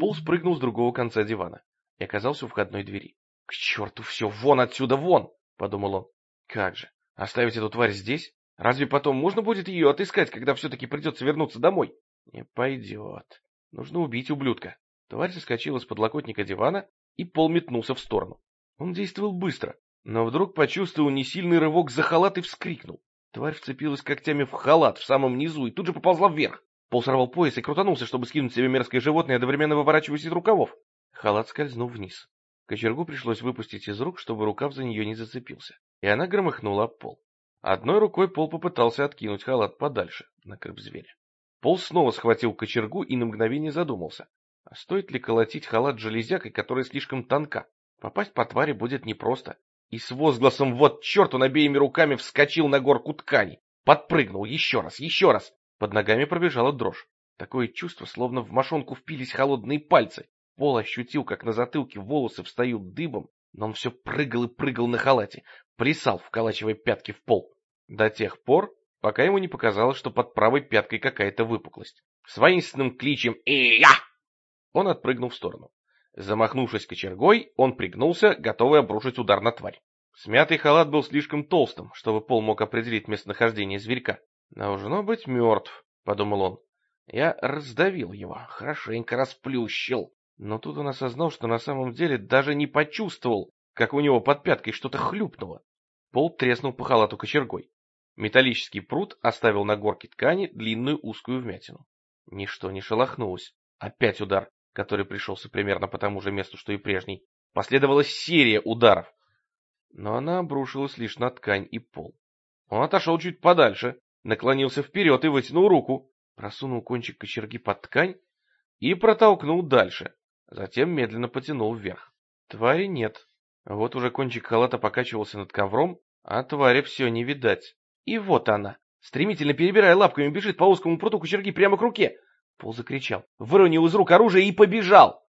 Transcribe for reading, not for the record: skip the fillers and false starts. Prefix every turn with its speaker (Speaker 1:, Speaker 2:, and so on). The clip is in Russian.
Speaker 1: Пол спрыгнул с другого конца дивана и оказался у входной двери. «К черту все! Вон отсюда, вон!» — подумал он. «Как же! Оставить эту тварь здесь? Разве потом можно будет ее отыскать, когда все-таки придется вернуться домой?» «Не пойдет. Нужно убить ублюдка». Тварь соскочила с подлокотника дивана, и Пол метнулся в сторону. Он действовал быстро, но вдруг почувствовал несильный рывок за халат и вскрикнул. Тварь вцепилась когтями в халат в самом низу и тут же поползла вверх. Пол сорвал пояс и крутанулся, чтобы скинуть себе мерзкое животное, одновременно выворачиваясь из рукавов. Халат скользнул вниз. Кочергу пришлось выпустить из рук, чтобы рукав за нее не зацепился, и она громыхнула об пол. Одной рукой Пол попытался откинуть халат подальше, накрыв зверя. Пол снова схватил кочергу и на мгновение задумался. А стоит ли колотить халат железякой, которая слишком тонка? Попасть по твари будет непросто. И с возгласом «Вот черт!» он обеими руками вскочил на горку ткани. Подпрыгнул еще раз, еще раз. Под ногами пробежала дрожь. Такое чувство, словно в мошонку впились холодные пальцы. Пол ощутил, как на затылке волосы встают дыбом, но он все прыгал и прыгал на халате, плясал, вколачивая пятки в пол. До тех пор, пока ему не показалось, что под правой пяткой какая-то выпуклость. С воинственным кличем «И-я!» он отпрыгнул в сторону. Замахнувшись кочергой, он пригнулся, готовый обрушить удар на тварь. Смятый халат был слишком толстым, чтобы Пол мог определить местонахождение зверька. «Должно быть мертв», — подумал он. «Я раздавил его, хорошенько расплющил». Но тут он осознал, что на самом деле даже не почувствовал, как у него под пяткой что-то хлюпнуло. Пол треснул по халату кочергой. Металлический прут оставил на горке ткани длинную узкую вмятину. Ничто не шелохнулось. Опять удар, который пришелся примерно по тому же месту, что и прежний. Последовала серия ударов, но она обрушилась лишь на ткань и пол. Он отошел чуть подальше, наклонился вперед и вытянул руку, просунул кончик кочерги под ткань и протолкнул дальше, затем медленно потянул вверх. Твари нет. Вот уже кончик халата покачивался над ковром, а твари все не видать. И вот она, стремительно перебирая лапками, бежит по узкому пруту кочерги прямо к руке. Пол закричал, выронил из рук оружие и побежал.